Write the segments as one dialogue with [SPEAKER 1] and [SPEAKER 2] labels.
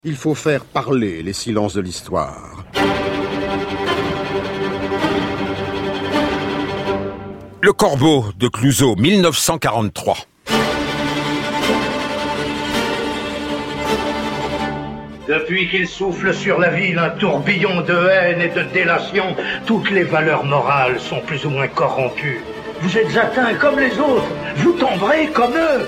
[SPEAKER 1] Il faut faire parler les silences de l'histoire.
[SPEAKER 2] Le Corbeau de Clouzot, 1943.
[SPEAKER 3] Depuis qu'il souffle sur la ville un tourbillon de haine et de délation, toutes les valeurs morales sont plus ou moins corrompues. Vous êtes atteints comme les autres, vous tomberez comme eux.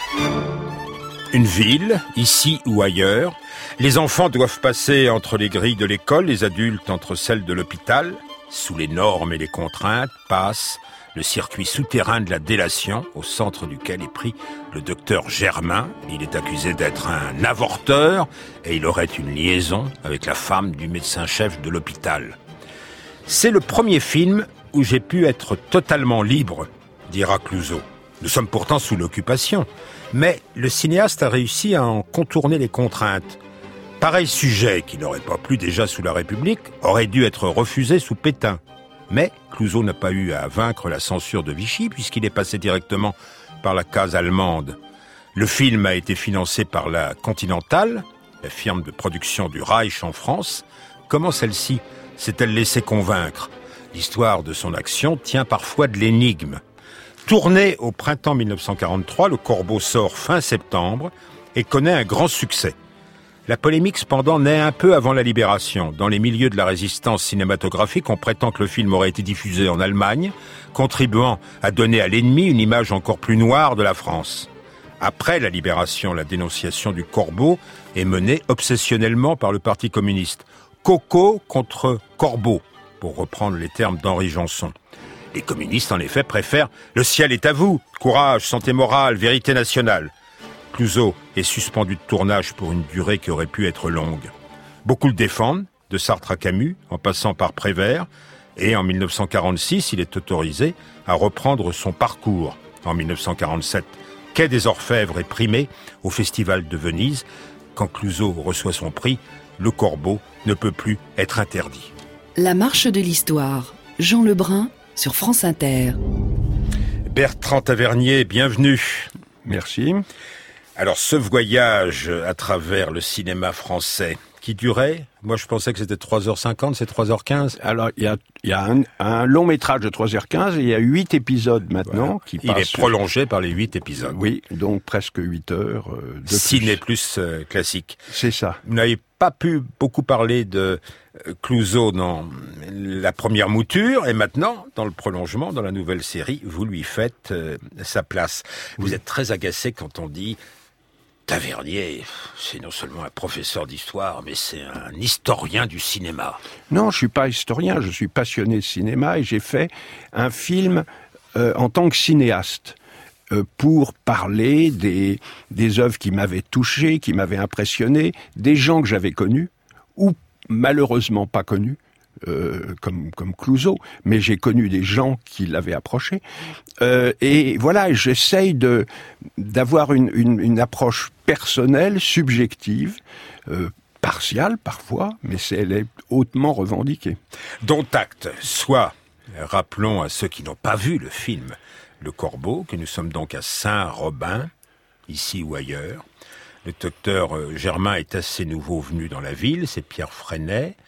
[SPEAKER 2] Une ville, ici ou ailleurs, les enfants doivent passer entre les grilles de l'école, les adultes entre celles de l'hôpital. Sous les normes et les contraintes passe le circuit souterrain de la délation, au centre duquel est pris le docteur Germain. Il est accusé d'être un avorteur et il aurait une liaison avec la femme du médecin-chef de l'hôpital. C'est le premier film où j'ai pu être totalement libre, dira Clouzot. Nous sommes pourtant sous l'occupation, mais le cinéaste a réussi à en contourner les contraintes. Pareil sujet, qui n'aurait pas plu déjà sous la République, aurait dû être refusé sous Pétain. Mais Clouzot n'a pas eu à vaincre la censure de Vichy, puisqu'il est passé directement par la case allemande. Le film a été financé par la Continental, la firme de production du Reich en France. Comment celle-ci s'est-elle laissée convaincre ? L'histoire de son action tient parfois de l'énigme. Tourné au printemps 1943, Le Corbeau sort fin septembre et connaît un grand succès. La polémique, cependant, naît un peu avant la Libération. Dans les milieux de la résistance cinématographique, on prétend que le film aurait été diffusé en Allemagne, contribuant à donner à l'ennemi une image encore plus noire de la France. Après la Libération, la dénonciation du Corbeau est menée obsessionnellement par le Parti communiste. Coco contre Corbeau, pour reprendre les termes d'Henri Janson. Les communistes, en effet, préfèrent « Le ciel est à vous, courage, santé morale, vérité nationale ». Clouzot est suspendu de tournage pour une durée qui aurait pu être longue. Beaucoup le défendent, de Sartre à Camus, en passant par Prévert, et en 1946, il est autorisé à reprendre son parcours. En 1947, Quai des Orfèvres est primé au Festival de Venise. Quand Clouzot reçoit son prix, Le Corbeau ne peut plus être interdit.
[SPEAKER 4] La marche de l'histoire, Jean Lebrun, sur France Inter.
[SPEAKER 2] Bertrand Tavernier, bienvenue.
[SPEAKER 5] Merci.
[SPEAKER 2] Alors, ce voyage à travers le cinéma français, qui durait, moi je pensais que c'était 3h50, c'est 3h15.
[SPEAKER 5] Alors, il y a un long métrage de 3h15 et il y a 8 épisodes maintenant qui passent.
[SPEAKER 2] Il est prolongé par les 8 épisodes.
[SPEAKER 5] Oui, donc presque 8 heures de
[SPEAKER 2] Ciné plus classique.
[SPEAKER 5] C'est ça.
[SPEAKER 2] Vous n'avez pas pu beaucoup parler de Clouzot dans la première mouture, et maintenant, dans le prolongement, dans la nouvelle série, vous lui faites sa place. Vous êtes très agacé quand on dit Tavernier, c'est non seulement un professeur d'histoire, mais c'est un historien du cinéma.
[SPEAKER 5] Non, je suis pas historien, je suis passionné de cinéma et j'ai fait un film en tant que cinéaste. Pour parler des œuvres qui m'avaient touché, qui m'avaient impressionné, des gens que j'avais connus, ou malheureusement pas connus, comme Clouzot, mais j'ai connu des gens qui l'avaient approché. Et voilà, j'essaye d'avoir une approche personnelle, subjective, partiale parfois, mais elle est hautement revendiquée.
[SPEAKER 2] Dont acte, soit, rappelons à ceux qui n'ont pas vu le film, Le Corbeau, que nous sommes donc à Saint-Robin, ici ou ailleurs. Le docteur Germain est assez nouveau venu dans la ville, c'est Pierre Freinet.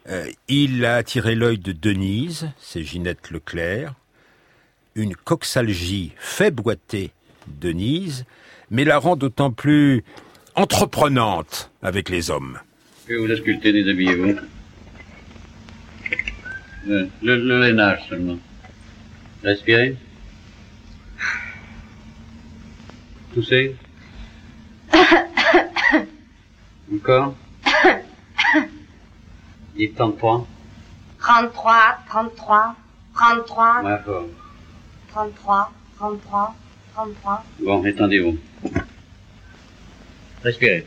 [SPEAKER 2] Il a attiré l'œil de Denise, c'est Ginette Leclerc. Une coxalgie fait boiter Denise, mais la rend d'autant plus entreprenante avec les hommes.
[SPEAKER 6] Que vous auscultez, déshabillez-vous. Le lainage seulement. Respirez. Toussez. Encore. Dites 33.
[SPEAKER 7] 33, 33, 33.
[SPEAKER 6] Ouais, fort.
[SPEAKER 7] 33, 33, 33.
[SPEAKER 6] Bon, étendez-vous. Respirez.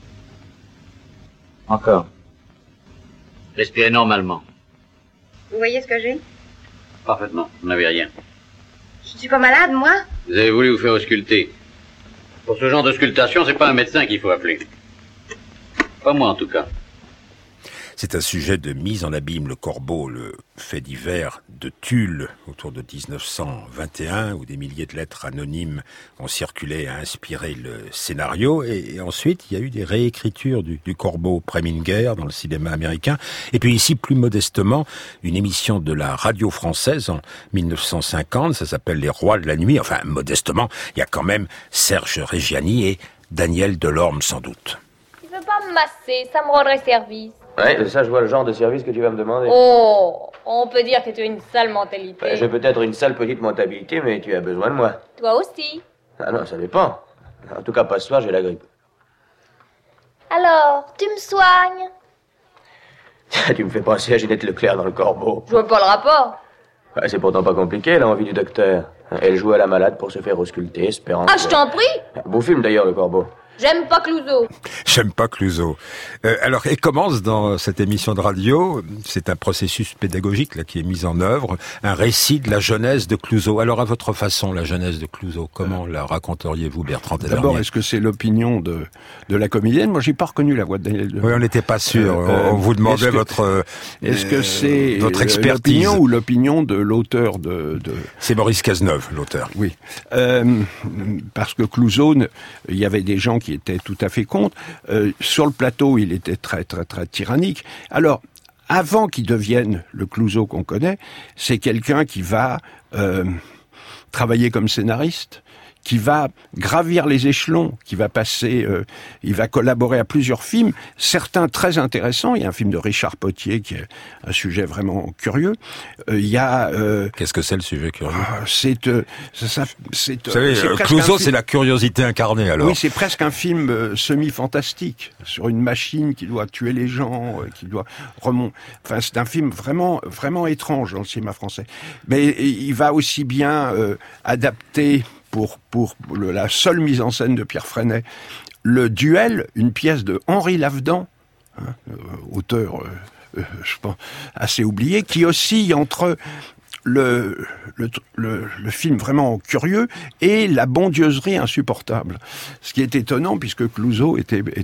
[SPEAKER 6] Encore. Respirez normalement.
[SPEAKER 7] Vous voyez ce que j'ai?
[SPEAKER 6] Parfaitement, vous n'avez rien.
[SPEAKER 7] Je suis pas malade, moi?
[SPEAKER 6] Vous avez voulu vous faire ausculter. Pour ce genre d'auscultation, c'est pas un médecin qu'il faut appeler. Pas moi, en tout cas.
[SPEAKER 2] C'est un sujet de mise en abîme, le Corbeau, le fait divers de Tulle autour de 1921, où des milliers de lettres anonymes ont circulé et inspiré le scénario. Et ensuite, il y a eu des réécritures du Corbeau Preminger dans le cinéma américain. Et puis ici, plus modestement, une émission de la radio française en 1950, ça s'appelle Les Rois de la Nuit. Enfin, modestement, il y a quand même Serge Reggiani et Daniel Delorme, sans doute.
[SPEAKER 8] Tu veux pas me masser, ça me rendrait service.
[SPEAKER 9] Ouais, ça, je vois le genre de service que tu vas me demander.
[SPEAKER 8] Oh, on peut dire que tu as une sale mentalité.
[SPEAKER 9] Ouais, j'ai peut-être une sale petite mentalité, mais tu as besoin de moi.
[SPEAKER 8] Toi aussi.
[SPEAKER 9] Ah non, ça dépend. En tout cas, pas ce soir, j'ai la grippe.
[SPEAKER 8] Alors, tu me soignes?
[SPEAKER 9] Tu me fais penser à Ginette Leclerc dans Le Corbeau.
[SPEAKER 8] Je vois pas le rapport.
[SPEAKER 9] Ouais, c'est pourtant pas compliqué, l'envie du docteur. Elle joue à la malade pour se faire ausculter, espérant...
[SPEAKER 8] Ah, je t'en prie.
[SPEAKER 9] Beau film, d'ailleurs, Le Corbeau.
[SPEAKER 8] J'aime pas Clouseau.
[SPEAKER 2] J'aime pas Clouseau. Alors, et commence dans cette émission de radio, c'est un processus pédagogique là qui est mis en œuvre, un récit de la jeunesse de Clouseau. Alors, à votre façon, la jeunesse de Clouseau, comment la raconteriez-vous, Bertrand Tavernier?
[SPEAKER 5] D'abord, est-ce que c'est l'opinion de la comédienne? Moi, j'ai pas reconnu la voix de Daniel Delorme.
[SPEAKER 2] Oui, on n'était pas sûr. On vous demandait
[SPEAKER 5] est-ce que c'est
[SPEAKER 2] votre expertise
[SPEAKER 5] l'opinion ou l'opinion de l'auteur de...
[SPEAKER 2] C'est Maurice Cazeneuve, l'auteur.
[SPEAKER 5] Oui. Parce que Clouseau, il y avait des gens qui étaient tout à fait contre. Sur le plateau, il était très, très, très tyrannique. Alors, avant qu'il devienne le Clouseau qu'on connaît, c'est quelqu'un qui va travailler comme scénariste, qui va gravir les échelons, qui va passer, il va collaborer à plusieurs films, certains très intéressants. Il y a un film de Richard Potier qui est un sujet vraiment curieux. Il y a...
[SPEAKER 2] Qu'est-ce que c'est le sujet curieux?
[SPEAKER 5] Vous
[SPEAKER 2] savez, Clouseau, c'est la curiosité incarnée, alors.
[SPEAKER 5] Oui, c'est presque un film semi-fantastique, sur une machine qui doit tuer les gens, qui doit remonter... Enfin, c'est un film vraiment, vraiment étrange dans le cinéma français. Mais il va aussi bien adapter... Pour la seule mise en scène de Pierre Freinet, le Duel, une pièce de Henri Lavedan, auteur, je pense, assez oublié, qui oscille entre le film vraiment curieux et la bondieuserie insupportable. Ce qui est étonnant puisque Clouseau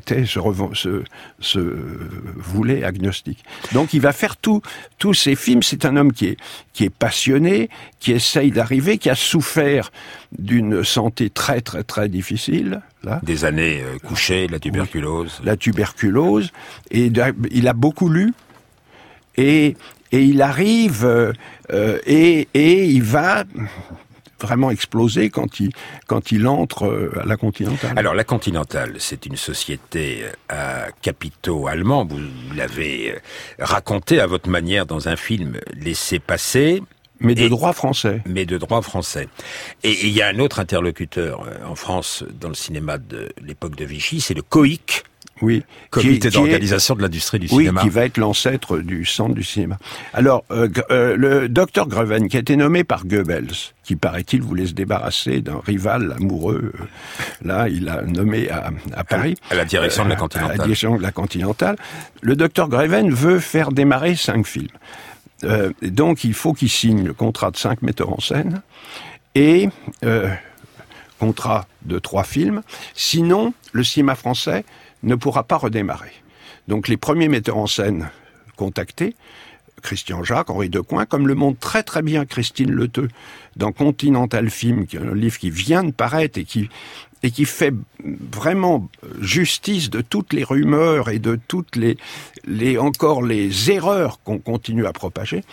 [SPEAKER 5] se voulait agnostique. Donc il va faire tous ces films. C'est un homme qui est passionné, qui essaye d'arriver, qui a souffert d'une santé très très très difficile. Là.
[SPEAKER 2] Des années couchées, la tuberculose.
[SPEAKER 5] Oui, la tuberculose. Et il a beaucoup lu. Et il arrive et il va vraiment exploser quand il entre à la Continentale.
[SPEAKER 2] Alors la Continentale, c'est une société à capitaux allemands. Vous l'avez raconté à votre manière dans un film Laissez passer.
[SPEAKER 5] Mais de droit français.
[SPEAKER 2] Mais de droit français. Et il y a un autre interlocuteur en France dans le cinéma de l'époque de Vichy, c'est le COIC.
[SPEAKER 5] Oui,
[SPEAKER 2] Comité d'organisation de l'industrie du cinéma.
[SPEAKER 5] Oui, qui va être l'ancêtre du Centre du cinéma. Alors, le docteur Greven, qui a été nommé par Goebbels, qui paraît-il voulait se débarrasser d'un rival amoureux, là, il a nommé à Paris.
[SPEAKER 2] À la direction de la Continentale.
[SPEAKER 5] À la direction de la Continentale. Le docteur Greven veut faire démarrer 5 films. Donc, il faut qu'il signe le contrat de 5 metteurs en scène et contrat de 3 films. Sinon, le cinéma français ne pourra pas redémarrer. Donc les premiers metteurs en scène contactés, Christian Jacques, Henri Decoing, comme le montre très très bien Christine Leteux dans Continental Film, qui est un livre qui vient de paraître et qui fait vraiment justice de toutes les rumeurs et de toutes les erreurs qu'on continue à propager.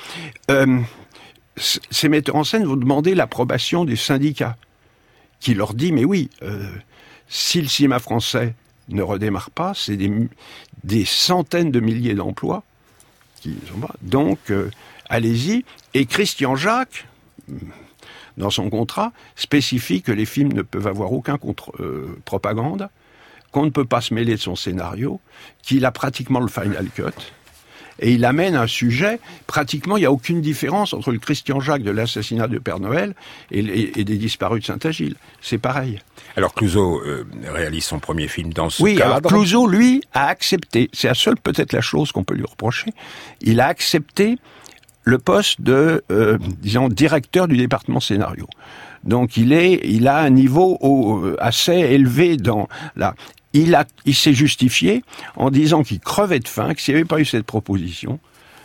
[SPEAKER 5] Ces metteurs en scène vont demander l'approbation des syndicats, qui leur dit, mais oui, si le cinéma français ne redémarre pas, c'est des centaines de milliers d'emplois qui sont pas. Donc, allez-y. Et Christian Jacques, dans son contrat, spécifie que les films ne peuvent avoir aucun propagande, qu'on ne peut pas se mêler de son scénario, qu'il a pratiquement le final cut. Et il amène un sujet, pratiquement, il n'y a aucune différence entre le Christian Jacques de l'assassinat de Père Noël et des disparus de Saint-Agile. C'est pareil.
[SPEAKER 2] Alors Clouseau réalise son premier film dans ce
[SPEAKER 5] cadre. Oui, alors Clouseau, lui, a accepté, c'est peut-être la chose qu'on peut lui reprocher, il a accepté le poste de, directeur du département scénario. Donc il a un niveau assez élevé dans la... il s'est justifié en disant qu'il crevait de faim, que s'il n'y avait pas eu cette proposition,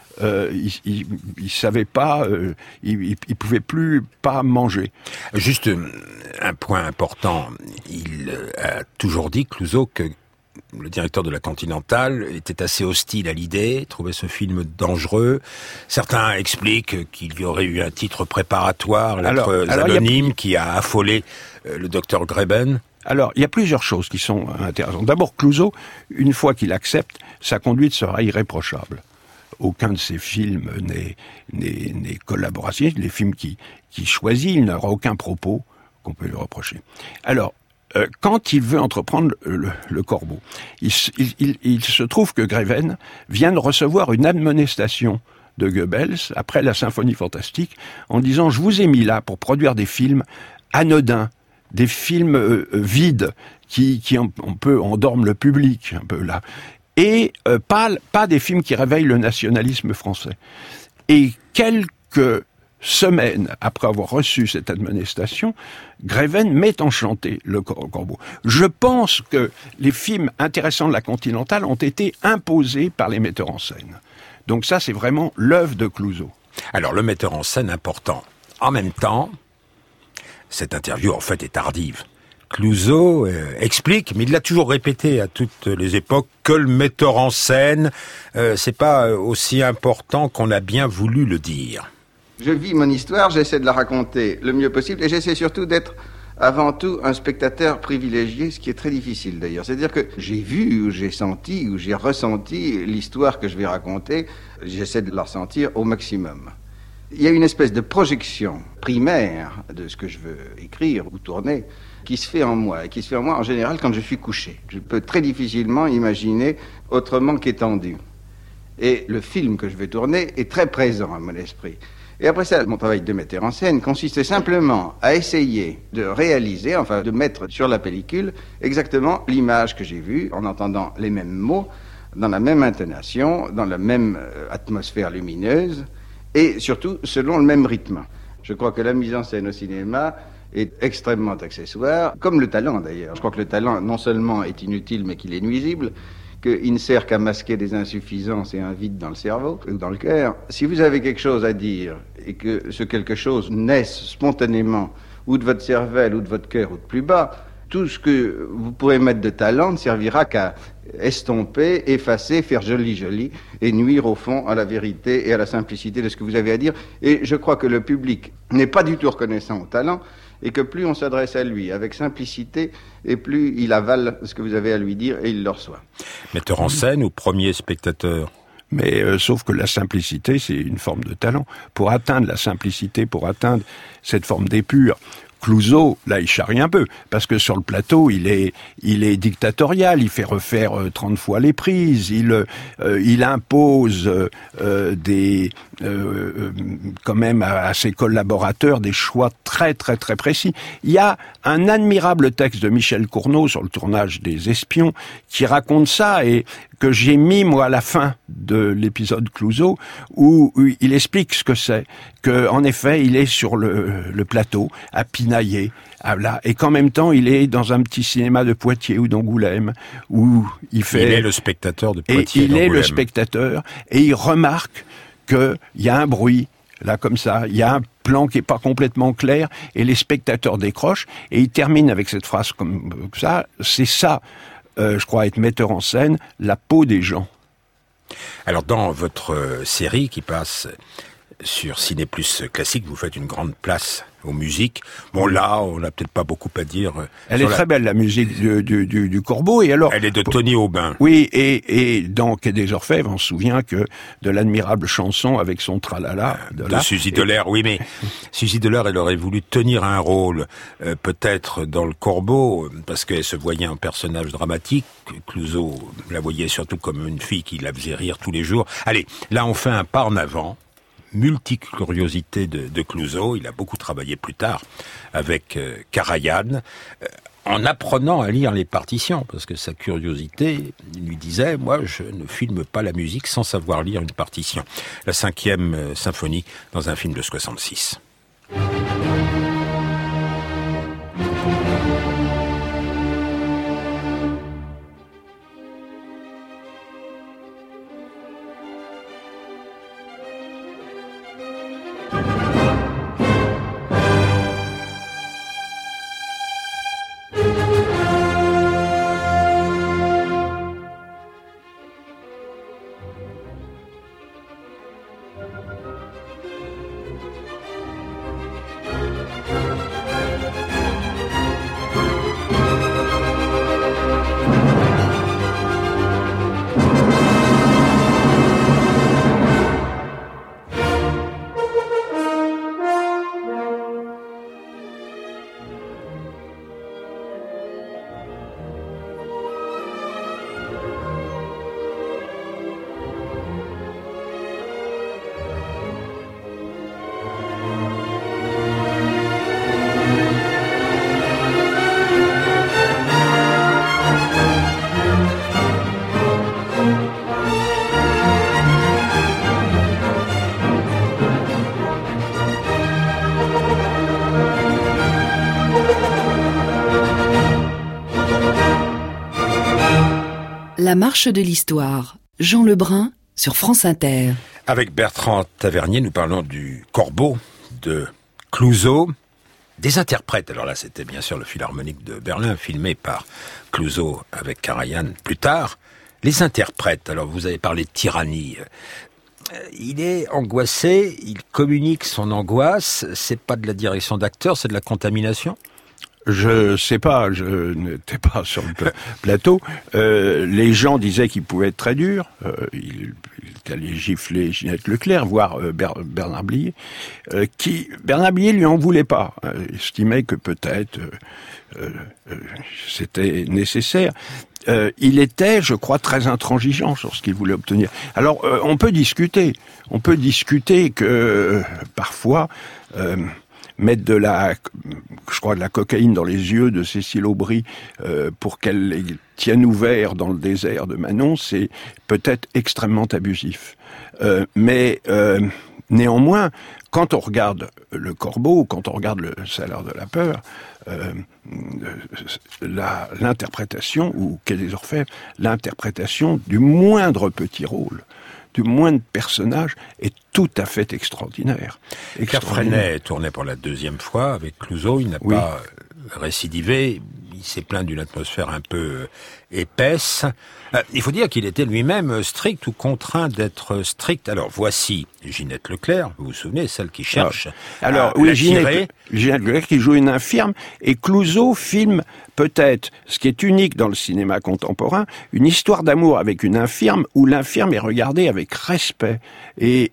[SPEAKER 5] il savait pas, il pouvait plus pas manger.
[SPEAKER 2] Juste un point important, il a toujours dit, Clouzot, que le directeur de la Continentale était assez hostile à l'idée, trouvait ce film dangereux. Certains expliquent qu'il y aurait eu un titre préparatoire, Lettres anonymes, qui a affolé le docteur Greben.
[SPEAKER 5] Alors, il y a plusieurs choses qui sont intéressantes. D'abord, Clouzot, une fois qu'il accepte, sa conduite sera irréprochable. Aucun de ses films n'est collaboratif. Les films qu'il choisit, il n'aura aucun propos qu'on peut lui reprocher. Alors, quand il veut entreprendre le Corbeau, il se trouve que Greven vient de recevoir une admonestation de Goebbels, après la Symphonie fantastique, en disant « Je vous ai mis là pour produire des films anodins, des films vides, qui un peu endorment le public, un peu là. Et pas des films qui réveillent le nationalisme français. » Et quelques semaines après avoir reçu cette admonestation, Greven met en chantier le Corbeau. Je pense que les films intéressants de la Continentale ont été imposés par les metteurs en scène. Donc ça, c'est vraiment l'œuvre de Clouzot.
[SPEAKER 2] Alors, le metteur en scène important. En même temps, cette interview, en fait, est tardive. Clouzot explique, mais il l'a toujours répété à toutes les époques, que le metteur en scène, c'est pas aussi important qu'on a bien voulu le dire.
[SPEAKER 10] Je vis mon histoire, j'essaie de la raconter le mieux possible, et j'essaie surtout d'être avant tout un spectateur privilégié, ce qui est très difficile d'ailleurs. C'est-à-dire que j'ai vu, ou j'ai senti, ou j'ai ressenti l'histoire que je vais raconter, j'essaie de la ressentir au maximum. Il y a une espèce de projection primaire de ce que je veux écrire ou tourner qui se fait en moi, et qui se fait en moi en général quand je suis couché. Je peux très difficilement imaginer autrement qu'étendu. Et le film que je vais tourner est très présent à mon esprit. Et après ça, mon travail de metteur en scène consistait simplement à essayer de réaliser, enfin de mettre sur la pellicule exactement l'image que j'ai vue, en entendant les mêmes mots, dans la même intonation, dans la même atmosphère lumineuse, et surtout selon le même rythme. Je crois que la mise en scène au cinéma est extrêmement accessoire, comme le talent d'ailleurs. Je crois que le talent non seulement est inutile, mais qu'il est nuisible, qu'il ne sert qu'à masquer des insuffisances et un vide dans le cerveau ou dans le cœur. Si vous avez quelque chose à dire et que ce quelque chose naisse spontanément ou de votre cervelle ou de votre cœur ou de plus bas, tout ce que vous pourrez mettre de talent ne servira qu'à estomper, effacer, faire joli et nuire au fond à la vérité et à la simplicité de ce que vous avez à dire. Et je crois que le public n'est pas du tout reconnaissant au talent et que plus on s'adresse à lui avec simplicité et plus il avale ce que vous avez à lui dire et il le reçoit.
[SPEAKER 2] Metteur en scène ou premier spectateur ?
[SPEAKER 5] Mais sauf que la simplicité, c'est une forme de talent. Pour atteindre la simplicité, pour atteindre cette forme d'épure, Clouzot, là, il charrie un peu, parce que sur le plateau, il est dictatorial, il fait refaire 30 fois les prises, il impose quand même à ses collaborateurs des choix très très très précis. Il y a un admirable texte de Michel Cournot sur le tournage des Espions qui raconte ça et que j'ai mis moi à la fin de l'épisode Clouzot où il explique ce que c'est, que en effet il est sur le plateau à pinailler, et qu'en même temps il est dans un petit cinéma de Poitiers ou d'Angoulême où il est
[SPEAKER 2] le spectateur de Poitiers
[SPEAKER 5] et il est le spectateur et il remarque qu'il y a un bruit là comme ça, il y a un plan qui est pas complètement clair et les spectateurs décrochent et il termine avec cette phrase comme ça, c'est ça. Je crois être metteur en scène, la peau des gens.
[SPEAKER 2] Alors dans votre série qui passe sur Ciné Plus Classique, vous faites une grande place aux musiques. Bon là, on n'a peut-être pas beaucoup à dire.
[SPEAKER 5] Elle est très belle, la musique du Corbeau. Et alors,
[SPEAKER 2] elle est de Tony Aubin.
[SPEAKER 5] Oui, et dans Quai des Orfèvres, on se souvient que de l'admirable chanson avec son tralala.
[SPEAKER 2] De Suzy Delair, oui, mais Suzy Delair, elle aurait voulu tenir un rôle, peut-être dans le Corbeau, parce qu'elle se voyait un personnage dramatique. Clouzot la voyait surtout comme une fille qui la faisait rire tous les jours. Allez, là on fait un pas en avant. Multicuriosité de Clouzot, il a beaucoup travaillé plus tard avec Karajan, en apprenant à lire les partitions, parce que sa curiosité lui disait, moi je ne filme pas la musique sans savoir lire une partition. La 5e symphonie dans un film de 66.
[SPEAKER 4] La marche de l'histoire, Jean Lebrun sur France Inter.
[SPEAKER 2] Avec Bertrand Tavernier, nous parlons du Corbeau de Clouzot. Des interprètes, alors là c'était bien sûr le Philharmonique de Berlin, filmé par Clouzot avec Karajan plus tard. Les interprètes, alors vous avez parlé de tyrannie. Il est angoissé, il communique son angoisse, c'est pas de la direction d'acteur, c'est de la contamination ?
[SPEAKER 5] Je sais pas, je n'étais pas sur le plateau. Les gens disaient qu'il pouvait être très dur. Il allait gifler Ginette Leclerc, voire Bernard Blier. Bernard Blier lui en voulait pas. Il estimait que peut-être c'était nécessaire. Il était, je crois, très intransigeant sur ce qu'il voulait obtenir. Alors, on peut discuter que parfois mettre de la cocaïne dans les yeux de Cécile Aubry pour qu'elle les tienne ouverts dans le désert de Manon, c'est peut-être extrêmement abusif. Mais néanmoins, quand on regarde Le Corbeau, quand on regarde Le Salaire de la peur, l'interprétation, ou Quai des Orfèvres, l'interprétation du moindre petit rôle, du moindre personnage est tout à fait extraordinaire.
[SPEAKER 2] Pierre Freinet tournait pour la deuxième fois avec Clouzot, il n'a pas récidivé, il s'est plaint d'une atmosphère un peu épaisse. Il faut dire qu'il était lui-même strict ou contraint d'être strict. Alors voici Ginette Leclerc, vous vous souvenez, celle qui cherche
[SPEAKER 5] Ginette Leclerc qui joue une infirme, et Clouzot filme peut-être, ce qui est unique dans le cinéma contemporain, une histoire d'amour avec une infirme où l'infirme est regardée avec respect et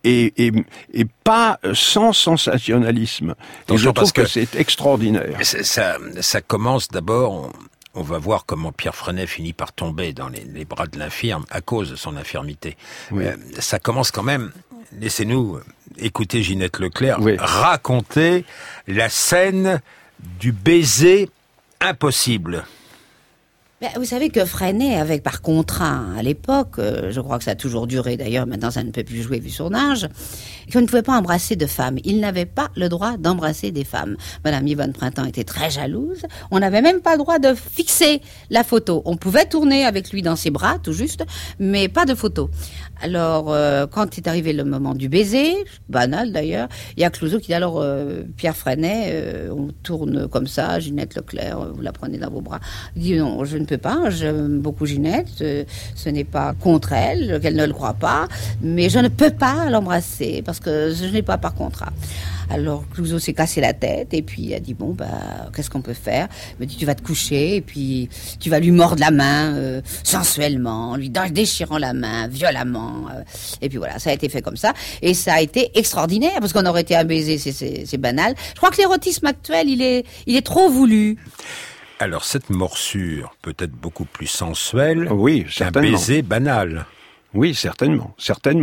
[SPEAKER 5] pas sans sensationnalisme. Et je trouve que c'est extraordinaire.
[SPEAKER 2] Ça commence d'abord... On va voir comment Pierre Freinet finit par tomber dans les bras de l'infirme à cause de son infirmité. Oui. Ça commence quand même, laissez-nous écouter Ginette Leclerc raconter la scène du baiser impossible.
[SPEAKER 11] Vous savez que Freinet, avec par contrat à l'époque, je crois que ça a toujours duré d'ailleurs, maintenant ça ne peut plus jouer vu son âge, qu'on ne pouvait pas embrasser de femmes. Il n'avait pas le droit d'embrasser des femmes. Madame Yvonne Printemps était très jalouse. On n'avait même pas le droit de fixer la photo. On pouvait tourner avec lui dans ses bras, tout juste, mais pas de photo. Alors, quand est arrivé le moment du baiser, banal d'ailleurs, il y a Clouzot qui dit alors, Pierre Freinet, on tourne comme ça, Ginette Leclerc, vous la prenez dans vos bras. Il dit non, je ne peux pas, j'aime beaucoup Ginette, ce n'est pas contre elle, qu'elle ne le croit pas, mais je ne peux pas l'embrasser parce que je n'ai pas par contrat. Alors Clouzot s'est cassé la tête et puis il a dit bon qu'est-ce qu'on peut faire ? Il me dit tu vas te coucher et puis tu vas lui mordre la main sensuellement, lui déchirant la main violemment et puis voilà, ça a été fait comme ça et ça a été extraordinaire parce qu'on aurait été un baiser, c'est banal. Je crois que l'érotisme actuel il est trop voulu.
[SPEAKER 2] Alors cette morsure peut être beaucoup plus sensuelle qu'un
[SPEAKER 5] certainement.
[SPEAKER 2] Baiser banal.
[SPEAKER 5] Oui, certainement.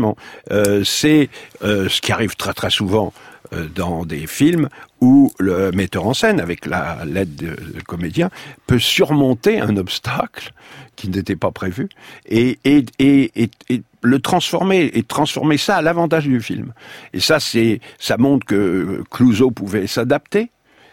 [SPEAKER 5] C'est ce qui arrive très très souvent dans des films où le metteur en scène, avec l'aide de comédien, peut surmonter un obstacle qui n'était pas prévu et le transformer ça à l'avantage du film. Et ça montre que Clouzot pouvait s'adapter.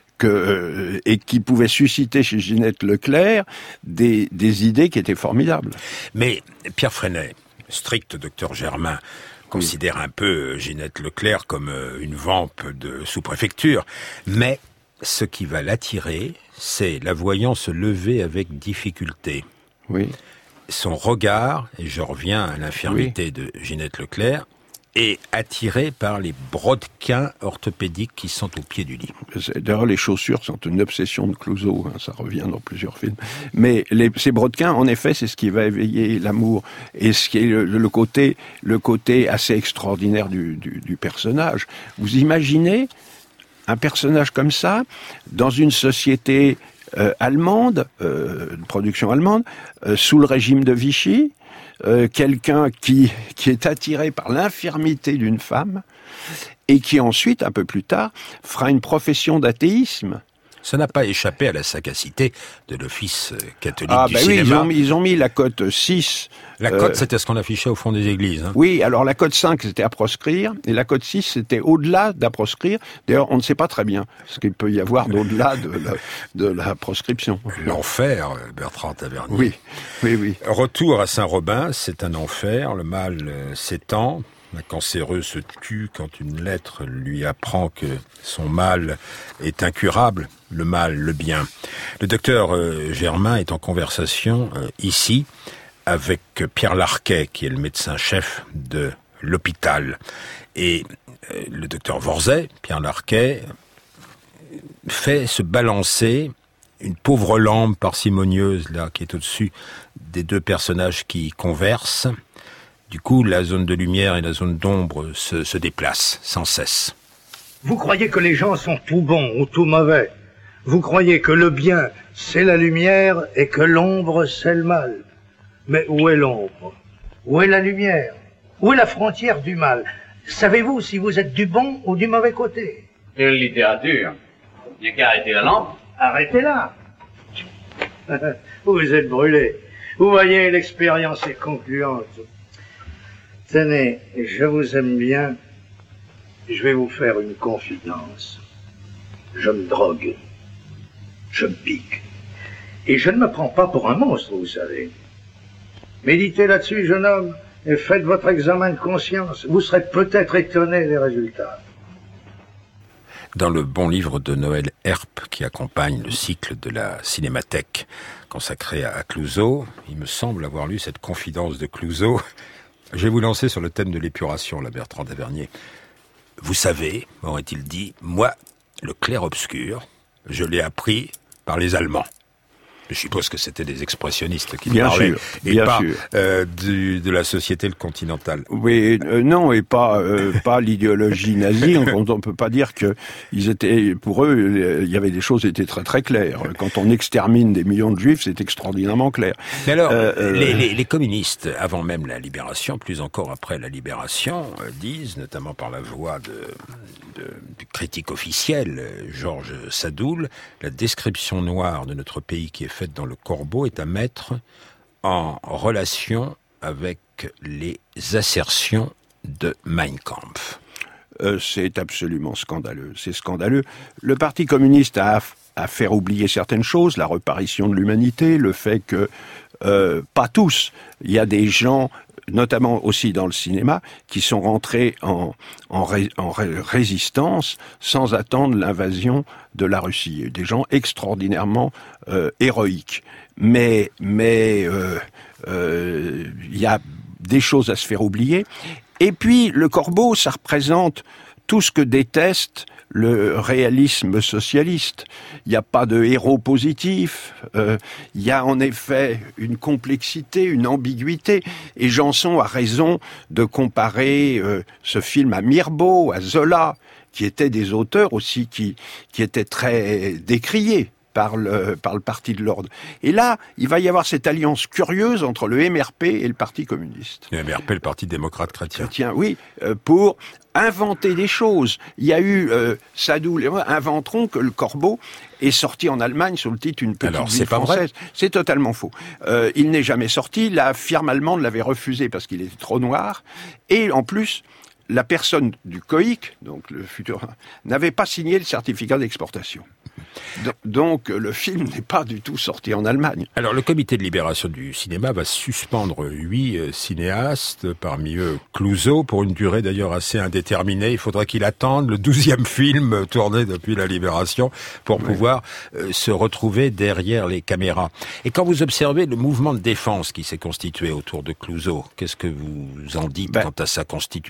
[SPEAKER 5] Et qui pouvait susciter chez Ginette Leclerc des idées qui étaient formidables.
[SPEAKER 2] Mais Pierre Freinet, strict docteur Germain, considère un peu Ginette Leclerc comme une vampe de sous-préfecture. Mais ce qui va l'attirer, c'est la voyant se lever avec difficulté.
[SPEAKER 5] Oui.
[SPEAKER 2] Son regard, et je reviens à l'infirmité de Ginette Leclerc, et attiré par les brodequins orthopédiques qui sont au pied du lit.
[SPEAKER 5] D'ailleurs, les chaussures sont une obsession de Clouzot, ça revient dans plusieurs films. Mais ces brodequins, en effet, c'est ce qui va éveiller l'amour et ce qui est le côté assez extraordinaire du personnage. Vous imaginez un personnage comme ça dans une société allemande, de production allemande, sous le régime de Vichy, quelqu'un qui est attiré par l'infirmité d'une femme et qui ensuite, un peu plus tard, fera une profession d'athéisme.
[SPEAKER 2] Ça n'a pas échappé à la sagacité de l'Office catholique du cinéma.
[SPEAKER 5] Oui, ils ont mis la cote 6.
[SPEAKER 2] La cote, c'était ce qu'on affichait au fond des églises. Hein.
[SPEAKER 5] Oui, alors la cote 5, c'était à proscrire, et la cote 6, c'était au-delà d'à proscrire. D'ailleurs, on ne sait pas très bien ce qu'il peut y avoir d'au-delà de la proscription.
[SPEAKER 2] L'enfer, Bertrand Tavernier.
[SPEAKER 5] Oui.
[SPEAKER 2] Retour à Saint-Robin, c'est un enfer, le mal s'étend. La cancéreuse se tue quand une lettre lui apprend que son mal est incurable, le mal, le bien. Le docteur Germain est en conversation ici avec Pierre Larquet, qui est le médecin-chef de l'hôpital. Et le docteur Vorzet, Pierre Larquet, fait se balancer une pauvre lampe parcimonieuse là qui est au-dessus des deux personnages qui conversent. Du coup, la zone de lumière et la zone d'ombre se déplacent sans cesse.
[SPEAKER 3] Vous croyez que les gens sont tout bons ou tout mauvais. Vous croyez que le bien, c'est la lumière et que l'ombre, c'est le mal. Mais où est l'ombre? Où est la lumière? Où est la frontière du mal? Savez-vous si vous êtes du bon ou du mauvais côté?
[SPEAKER 6] Quelle littérature? Il n'y a qu'à arrêter la lampe.
[SPEAKER 3] Arrêtez-la. Vous êtes brûlé. Vous voyez, l'expérience est concluante. Tenez, je vous aime bien. Je vais vous faire une confidence. Je me drogue. Je me pique. Et je ne me prends pas pour un monstre, vous savez. Méditez là-dessus, jeune homme, et faites votre examen de conscience. Vous serez peut-être étonné des résultats.
[SPEAKER 2] Dans le bon livre de Noël Herp qui accompagne le cycle de la Cinémathèque consacré à Clouzot, il me semble avoir lu cette confidence de Clouzot. Je vais vous lancer sur le thème de l'épuration, là, Bertrand Tavernier. Vous savez, m'aurait-il dit, moi, le clair-obscur, je l'ai appris par les Allemands. Je suppose que c'était des expressionnistes qui parlaient, et pas de la société continentale.
[SPEAKER 5] Oui, non, et pas l'idéologie nazie. On peut pas dire que ils étaient, pour eux, il y avait des choses qui étaient très très claires. Quand on extermine des millions de juifs, c'est extraordinairement clair.
[SPEAKER 2] Mais alors, les communistes, avant même la libération, plus encore après la libération, disent, notamment par la voix du critique officiel, Georges Sadoul, la description noire de notre pays qui est faite dans le Corbeau est à mettre en relation avec les assertions de Mein Kampf.
[SPEAKER 5] C'est absolument scandaleux. C'est scandaleux. Le Parti communiste a fait oublier certaines choses, la reparition de l'humanité, le fait que, pas tous, il y a des gens, notamment aussi dans le cinéma, qui sont rentrés en résistance sans attendre l'invasion de la Russie. Des gens extraordinairement héroïques. Mais il y a des choses à se faire oublier. Et puis, le Corbeau, ça représente tout ce que déteste le réalisme socialiste. Il n'y a pas de héros positif. Il y a en effet une complexité, une ambiguïté. Et Janson a raison de comparer ce film à Mirbeau, à Zola, qui étaient des auteurs aussi qui étaient très décriés par le Parti de l'Ordre. Et là, il va y avoir cette alliance curieuse entre le MRP et le Parti communiste.
[SPEAKER 2] Le MRP, le Parti démocrate-chrétien.
[SPEAKER 5] Oui, pour inventer des choses. Il y a eu Sadoul et moi inventeront que le Corbeau est sorti en Allemagne sous le titre Une petite ville française. C'est totalement faux. Il n'est jamais sorti. La firme allemande l'avait refusé parce qu'il était trop noir. Et en plus, la personne du COIC, donc le futur, n'avait pas signé le certificat d'exportation. Donc le film n'est pas du tout sorti en Allemagne.
[SPEAKER 2] Alors le comité de libération du cinéma va suspendre 8 cinéastes, parmi eux Clouzot, pour une durée d'ailleurs assez indéterminée. Il faudra qu'il attende le 12e film tourné depuis la libération pour pouvoir se retrouver derrière les caméras. Et quand vous observez le mouvement de défense qui s'est constitué autour de Clouzot, qu'est-ce que vous en dites quant à sa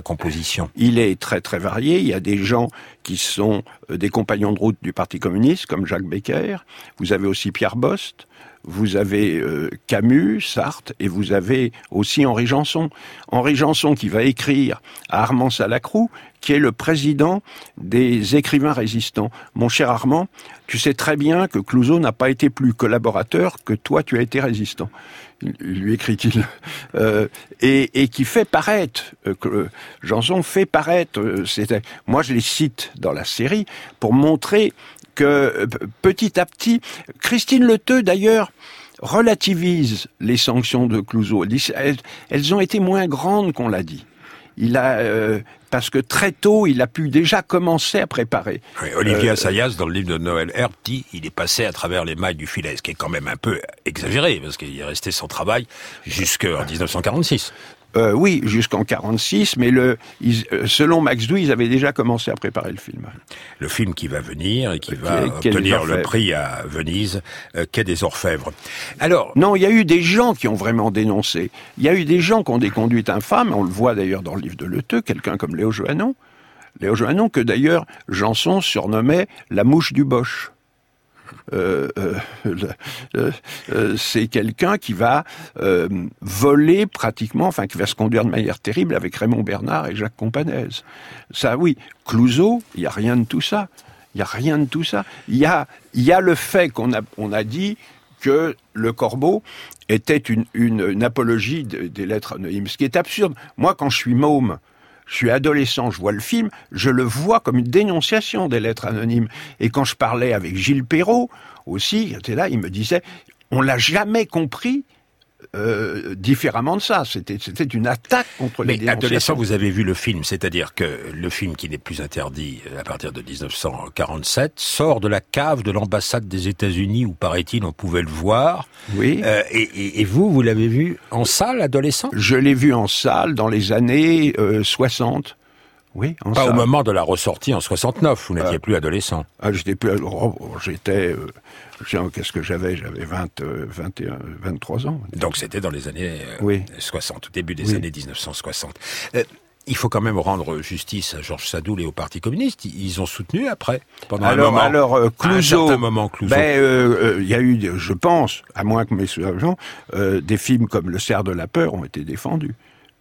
[SPEAKER 2] composition.
[SPEAKER 5] Il est très très varié. Il y a des gens qui sont des compagnons de route du Parti communiste, comme Jacques Becker. Vous avez aussi Pierre Bost. Vous avez Camus, Sartre, et vous avez aussi Henri Janson. Henri Janson qui va écrire à Armand Salacrou, qui est le président des écrivains résistants. Mon cher Armand, tu sais très bien que Clouzot n'a pas été plus collaborateur que toi tu as été résistant. Lui écrit-il. Et qui fait paraître, Janson fait paraître, moi je les cite dans la série pour montrer que petit à petit, Christine Leteux d'ailleurs relativise les sanctions de Clouzot. Elles ont été moins grandes qu'on l'a dit. Parce que très tôt, il a pu déjà commencer à préparer.
[SPEAKER 2] Oui, Olivier Assayas, dans le livre de Noël Earp, dit il est passé à travers les mailles du filet, ce qui est quand même un peu exagéré, parce qu'il est resté sans travail jusqu'en 1946.
[SPEAKER 5] Oui, jusqu'en 46, mais selon Max Douy, ils avaient déjà commencé à préparer le film.
[SPEAKER 2] Le film qui va venir et qui va obtenir le prix à Venise, Quai des Orfèvres. Alors,
[SPEAKER 5] non, il y a eu des gens qui ont vraiment dénoncé. Il y a eu des gens qui ont des conduites infâmes, on le voit d'ailleurs dans le livre de Leteux, quelqu'un comme Léo Johannon. Léo Johannon, que d'ailleurs Janson surnommait la mouche du Boche. C'est quelqu'un qui va voler pratiquement, enfin qui va se conduire de manière terrible avec Raymond Bernard et Jacques Companèse. Ça, oui. Clouzot, il n'y a rien de tout ça. Il n'y a rien de tout ça. Il y a le fait qu'on a dit que Le Corbeau était une apologie des lettres anonymes, ce qui est absurde. Moi, quand je suis môme, je suis adolescent, je vois le film, je le vois comme une dénonciation des lettres anonymes. Et quand je parlais avec Gilles Perrault, aussi, il était là, il me disait, on l'a jamais compris différemment de ça. C'était une attaque contre les dénonciations.
[SPEAKER 2] Mais adolescent, vous avez vu le film, c'est-à-dire que le film qui n'est plus interdit à partir de 1947 sort de la cave de l'ambassade des États-Unis où, paraît-il, on pouvait le voir.
[SPEAKER 5] Oui.
[SPEAKER 2] Et vous l'avez vu en salle, adolescent ?
[SPEAKER 5] Je l'ai vu en salle dans les années 60. Oui, en salle.
[SPEAKER 2] Pas au moment de la ressortie en 69, vous n'étiez plus adolescent.
[SPEAKER 5] J'étais plus... qu'est-ce que j'avais ? J'avais 23 ans.
[SPEAKER 2] Donc c'était dans les années 60, au début des années 1960. Il faut quand même rendre justice à Georges Sadoul et au Parti communiste. Ils ont soutenu après, pendant un moment.
[SPEAKER 5] Alors, Clouzot,
[SPEAKER 2] à un certain moment, Clouzot.
[SPEAKER 5] Il y a eu, je pense, à moins que mes souvenirs, des films comme Le Cerf de la peur ont été défendus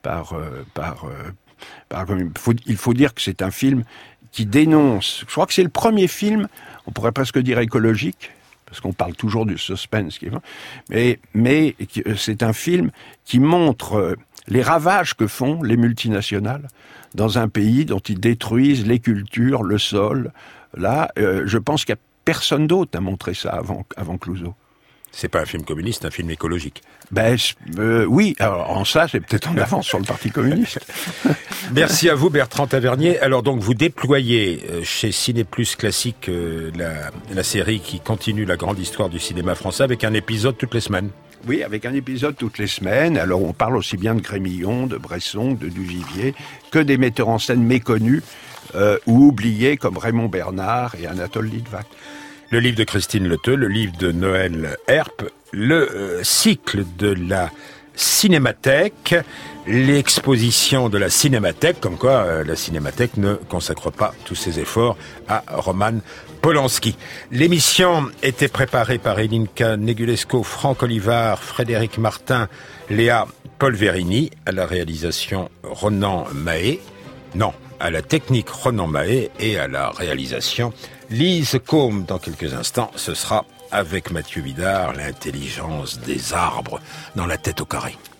[SPEAKER 5] il faut dire que c'est un film qui dénonce. Je crois que c'est le premier film, on pourrait presque dire écologique, parce qu'on parle toujours du suspense, mais c'est un film qui montre les ravages que font les multinationales dans un pays dont ils détruisent les cultures, le sol. Là, je pense qu'il n'y a personne d'autre à montrer ça avant Clouzot.
[SPEAKER 2] C'est pas un film communiste, c'est un film écologique.
[SPEAKER 5] Oui, alors en ça, c'est peut-être en avance sur le Parti communiste.
[SPEAKER 2] Merci à vous, Bertrand Tavernier. Alors donc, vous déployez chez Ciné Plus Classique la série qui continue la grande histoire du cinéma français avec un épisode toutes les semaines.
[SPEAKER 5] Oui, avec un épisode toutes les semaines. Alors on parle aussi bien de Grémillon, de Bresson, de Duvivier, que des metteurs en scène méconnus ou oubliés comme Raymond Bernard et Anatole Litvak.
[SPEAKER 2] Le livre de Christine Leteux, le livre de Noël Earp, le cycle de la Cinémathèque, l'exposition de la Cinémathèque, comme quoi la Cinémathèque ne consacre pas tous ses efforts à Roman Polanski. L'émission était préparée par Elinka Negulesco, Franck Olivard, Frédéric Martin, Léa Polverini, à la réalisation Ronan Mahé. Non, à la technique Ronan Mahé et à la réalisation Lise Côme. Dans quelques instants, ce sera avec Mathieu Vidard, l'intelligence des arbres dans la tête au carré.